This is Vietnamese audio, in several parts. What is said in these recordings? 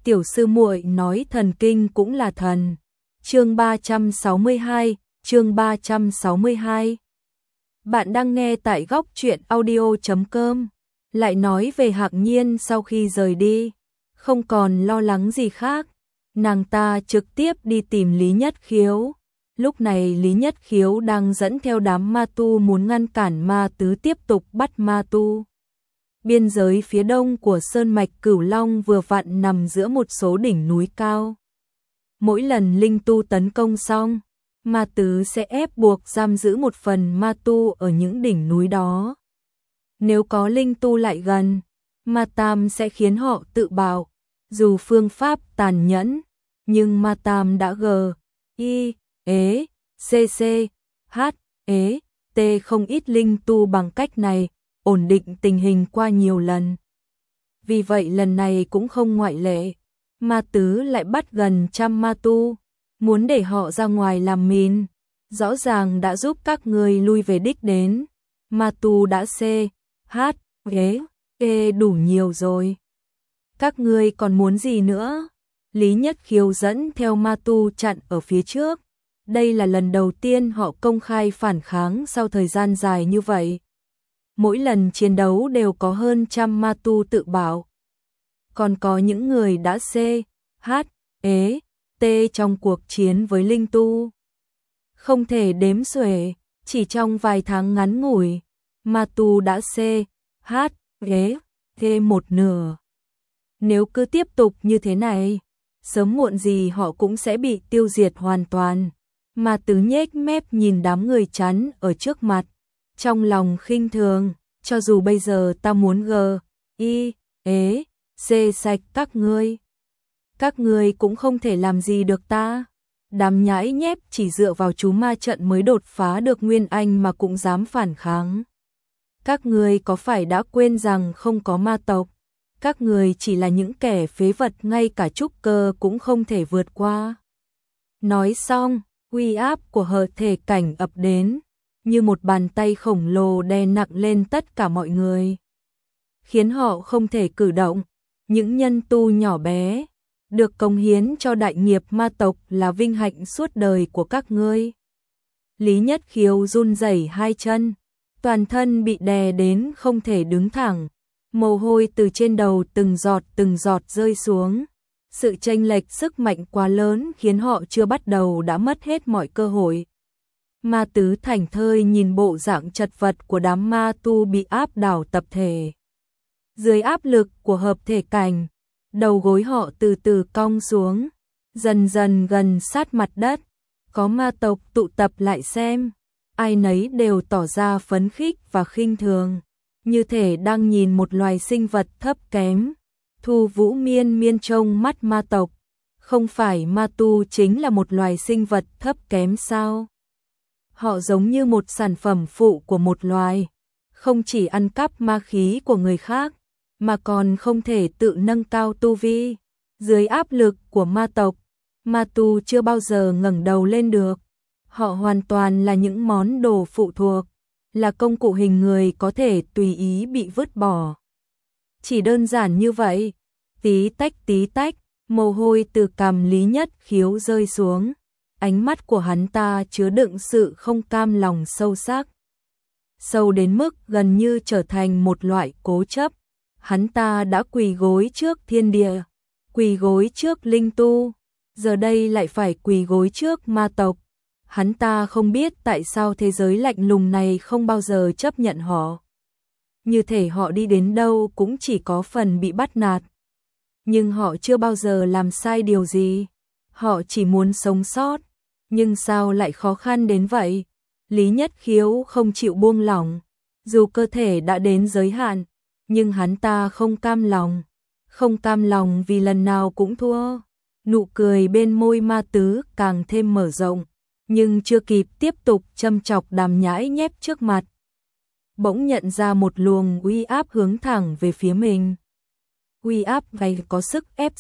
tiểu sư muội nói thần kinh cũng là thần. Chương 362, chương 362. Bạn đang nghe tại góc truyện audio.com. Lại nói về Hạc Nhiên sau khi rời đi, không còn lo lắng gì khác, nàng ta trực tiếp đi tìm Lý Nhất Khiếu. Lúc này Lý Nhất Khiếu đang dẫn theo đám ma tu muốn ngăn cản ma tứ tiếp tục bắt ma tu. Biên giới phía đông của Sơn Mạch Cửu Long vừa vặn nằm giữa một số đỉnh núi cao. Mỗi lần linh tu tấn công xong, ma tứ sẽ ép buộc giam giữ một phần ma tu ở những đỉnh núi đó. Nếu có linh tu lại gần, ma tam sẽ khiến họ tự bạo. Dù phương pháp tàn nhẫn, nhưng ma tam đã T không ít linh tu bằng cách này, ổn định tình hình qua nhiều lần. Vì vậy lần này cũng không ngoại lệ, ma tứ lại bắt gần 100 ma tu, muốn để họ ra ngoài làm mìn. Rõ ràng đã giúp các người lui về đích đến, ma tu đã đủ nhiều rồi. Các ngươi còn muốn gì nữa? Lý Nhất Khiếu dẫn theo ma tu chặn ở phía trước. Đây là lần đầu tiên họ công khai phản kháng sau thời gian dài như vậy. Mỗi lần chiến đấu đều có hơn 100 ma tu tự bảo. Còn có những người đã trong cuộc chiến với linh tu. Không thể đếm xuể, chỉ trong vài tháng ngắn ngủi, ma tu đã một nửa. Nếu cứ tiếp tục như thế này, sớm muộn gì họ cũng sẽ bị tiêu diệt hoàn toàn. Ma tứ nhếch mép nhìn đám người chắn ở trước mặt, trong lòng khinh thường, cho dù bây giờ ta muốn sạch các ngươi cũng không thể làm gì được ta. Đám nhãi nhép chỉ dựa vào chú ma trận mới đột phá được Nguyên Anh mà cũng dám phản kháng. Các ngươi có phải đã quên rằng không có ma tộc, các người chỉ là những kẻ phế vật ngay cả trúc cơ cũng không thể vượt qua. Nói xong, uy áp của hợp thể cảnh ập đến, như một bàn tay khổng lồ đè nặng lên tất cả mọi người, khiến họ không thể cử động. Những nhân tu nhỏ bé, được cống hiến cho đại nghiệp ma tộc là vinh hạnh suốt đời của các ngươi. Lý Nhất Khiếu run rẩy hai chân, toàn thân bị đè đến không thể đứng thẳng. Mồ hôi từ trên đầu từng giọt rơi xuống. Sự chênh lệch sức mạnh quá lớn khiến họ chưa bắt đầu đã mất hết mọi cơ hội. Ma tứ thảnh thơi nhìn bộ dạng chật vật của đám ma tu bị áp đảo tập thể. Dưới áp lực của hợp thể cảnh, đầu gối họ từ từ cong xuống, dần dần gần sát mặt đất. Có ma tộc tụ tập lại xem, ai nấy đều tỏ ra phấn khích và khinh thường, như thể đang nhìn một loài sinh vật thấp kém. Thu Vũ miên trông mắt ma tộc, không phải ma tu chính là một loài sinh vật thấp kém sao? Họ giống như một sản phẩm phụ của một loài, không chỉ ăn cắp ma khí của người khác, mà còn không thể tự nâng cao tu vi. Dưới áp lực của ma tộc, ma tu chưa bao giờ ngẩng đầu lên được. Họ hoàn toàn là những món đồ phụ thuộc, là công cụ hình người có thể tùy ý bị vứt bỏ. Chỉ đơn giản như vậy. Tí tách, mồ hôi từ cằm Lý Nhất Khiếu rơi xuống. Ánh mắt của hắn ta chứa đựng sự không cam lòng sâu sắc. Sâu đến mức gần như trở thành một loại cố chấp. Hắn ta đã quỳ gối trước thiên địa, quỳ gối trước linh tu, giờ đây lại phải quỳ gối trước ma tộc. Hắn ta không biết tại sao thế giới lạnh lùng này không bao giờ chấp nhận họ. Như thể họ đi đến đâu cũng chỉ có phần bị bắt nạt. Nhưng họ chưa bao giờ làm sai điều gì. Họ chỉ muốn sống sót. Nhưng sao lại khó khăn đến vậy? Lý Nhất Khiếu không chịu buông lỏng. Dù cơ thể đã đến giới hạn, nhưng hắn ta không cam lòng. Không cam lòng vì lần nào cũng thua. Nụ cười bên môi ma tứ càng thêm mở rộng. Nhưng chưa kịp tiếp tục châm chọc đám nhãi nhép trước mặt, bỗng nhận ra một luồng uy áp hướng thẳng về phía mình. Uy áp này có sức ép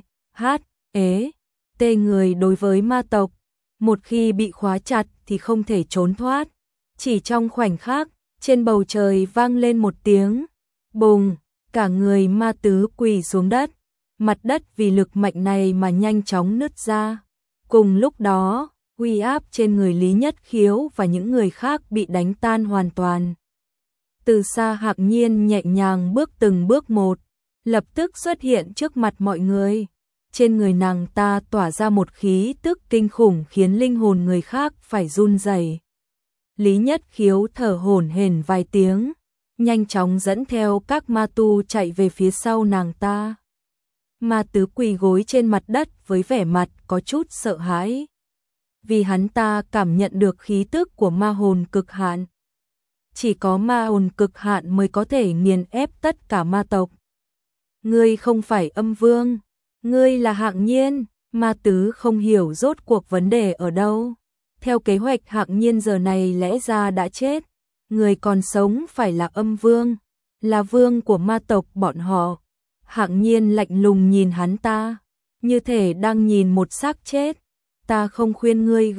người đối với ma tộc. Một khi bị khóa chặt thì không thể trốn thoát. Chỉ trong khoảnh khắc, trên bầu trời vang lên một tiếng bùng, cả người ma tứ quỳ xuống đất. mặt đất vì lực mạnh này mà nhanh chóng nứt ra. Cùng lúc đó, uy áp trên người Lý Nhất Khiếu và những người khác bị đánh tan hoàn toàn. Từ xa Hạc Nhiên nhẹ nhàng bước từng bước một, lập tức xuất hiện trước mặt mọi người. Trên người nàng ta tỏa ra một khí tức kinh khủng khiến linh hồn người khác phải run rẩy. Lý Nhất Khiếu thở hổn hển vài tiếng, nhanh chóng dẫn theo các ma tu chạy về phía sau nàng ta. Ma Tứ quỳ gối trên mặt đất với vẻ mặt có chút sợ hãi. Vì hắn ta cảm nhận được khí tức của ma hồn cực hạn. Chỉ có ma hồn cực hạn mới có thể nghiền ép tất cả ma tộc. Ngươi không phải Âm Vương, ngươi là Hạc Nhiên. Ma Tứ không hiểu rốt cuộc vấn đề ở đâu. Theo kế hoạch Hạc Nhiên giờ này lẽ ra đã chết. Người còn sống phải là Âm Vương, là vương của ma tộc bọn họ. Hạc Nhiên lạnh lùng nhìn hắn ta, như thể đang nhìn một xác chết. Ta không khuyên ngươi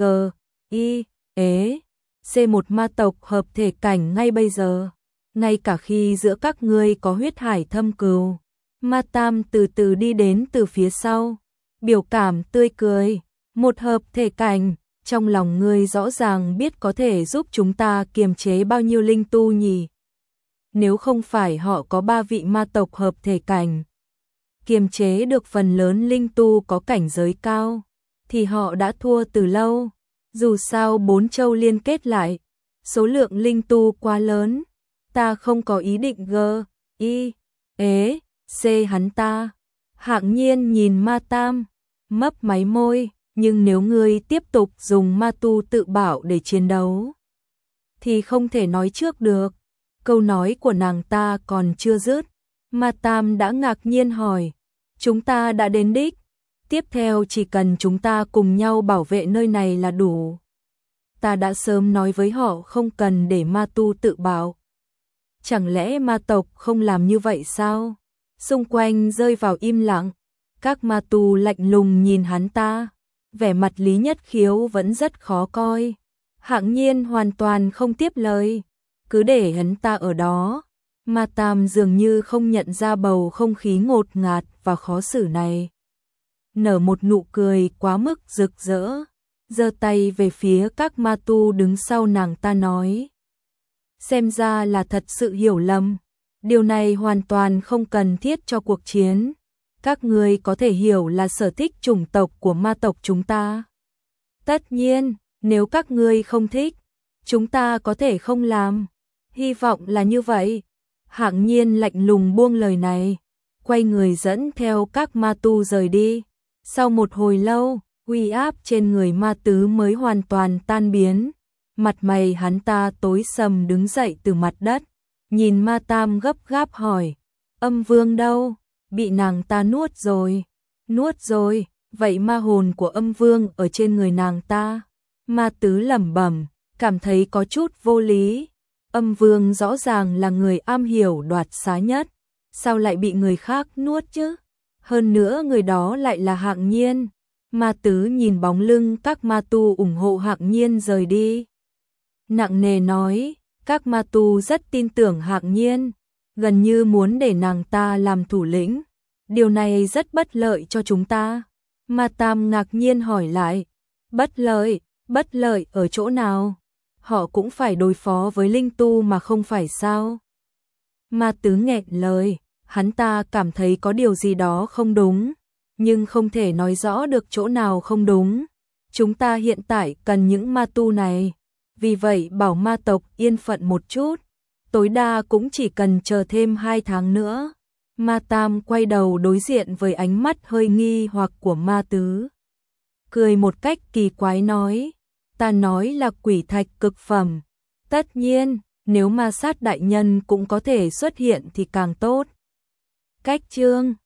C1 ma tộc hợp thể cảnh ngay bây giờ. Ngay cả khi giữa các ngươi có huyết hải thâm cừu. Ma Tam từ từ đi đến từ phía sau, biểu cảm tươi cười. Một hợp thể cảnh, trong lòng ngươi rõ ràng biết có thể giúp chúng ta kiềm chế bao nhiêu linh tu nhỉ? Nếu không phải họ có 3 vị ma tộc hợp thể cảnh, kiềm chế được phần lớn linh tu có cảnh giới cao, thì họ đã thua từ lâu. Dù sao 4 châu liên kết lại, số lượng linh tu quá lớn, ta không có ý định hắn ta. Hạc Nhiên nhìn Ma Tam, mấp máy môi, nhưng nếu ngươi tiếp tục dùng ma tu tự bảo để chiến đấu, thì không thể nói trước được. Câu nói của nàng ta còn chưa dứt, Ma Tam đã ngạc nhiên hỏi, chúng ta đã đến đích, tiếp theo chỉ cần chúng ta cùng nhau bảo vệ nơi này là đủ. Ta đã sớm nói với họ không cần để ma tu tự bảo. Chẳng lẽ ma tộc không làm như vậy sao? Xung quanh rơi vào im lặng, các ma tu lạnh lùng nhìn hắn ta, vẻ mặt Lý Nhất Khiếu vẫn rất khó coi. Hạc Nhiên hoàn toàn không tiếp lời, cứ để hắn ta ở đó. Ma Tam dường như không nhận ra bầu không khí ngột ngạt và khó xử này. Nở một nụ cười quá mức rực rỡ, giơ tay về phía các ma tu đứng sau nàng ta nói. Xem ra là thật sự hiểu lầm, điều này hoàn toàn không cần thiết cho cuộc chiến. Các ngươi có thể hiểu là sở thích chủng tộc của ma tộc chúng ta. Tất nhiên, nếu các ngươi không thích, chúng ta có thể không làm. Hy vọng là như vậy. Hạc Nhiên lạnh lùng buông lời này, quay người dẫn theo các ma tu rời đi. Sau một hồi lâu, uy áp trên người Ma Tứ mới hoàn toàn tan biến. Mặt mày hắn ta tối sầm đứng dậy từ mặt đất, nhìn Ma Tam gấp gáp hỏi, Âm Vương đâu? Bị nàng ta nuốt rồi. Nuốt rồi, vậy ma hồn của Âm Vương ở trên người nàng ta. Ma Tứ lẩm bẩm, cảm thấy có chút vô lý. Âm Vương rõ ràng là người am hiểu đoạt xá nhất, sao lại bị người khác nuốt chứ? Hơn nữa người đó lại là Hạc Nhiên. Ma Tứ nhìn bóng lưng các ma tu ủng hộ Hạc Nhiên rời đi, nặng nề nói, các ma tu rất tin tưởng Hạc Nhiên, gần như muốn để nàng ta làm thủ lĩnh. Điều này rất bất lợi cho chúng ta. Ma Tam ngạc nhiên hỏi lại, bất lợi ở chỗ nào? Họ cũng phải đối phó với linh tu mà không phải sao? Ma Tứ nghẹn lời, hắn ta cảm thấy có điều gì đó không đúng, nhưng không thể nói rõ được chỗ nào không đúng. Chúng ta hiện tại cần những ma tu này, vì vậy bảo ma tộc yên phận một chút, tối đa cũng chỉ cần chờ thêm 2 tháng nữa. Ma Tam quay đầu đối diện với ánh mắt hơi nghi hoặc của Ma Tứ, cười một cách kỳ quái nói, ta nói là quỷ thạch cực phẩm, tất nhiên, nếu ma sát đại nhân cũng có thể xuất hiện thì càng tốt. Cách chương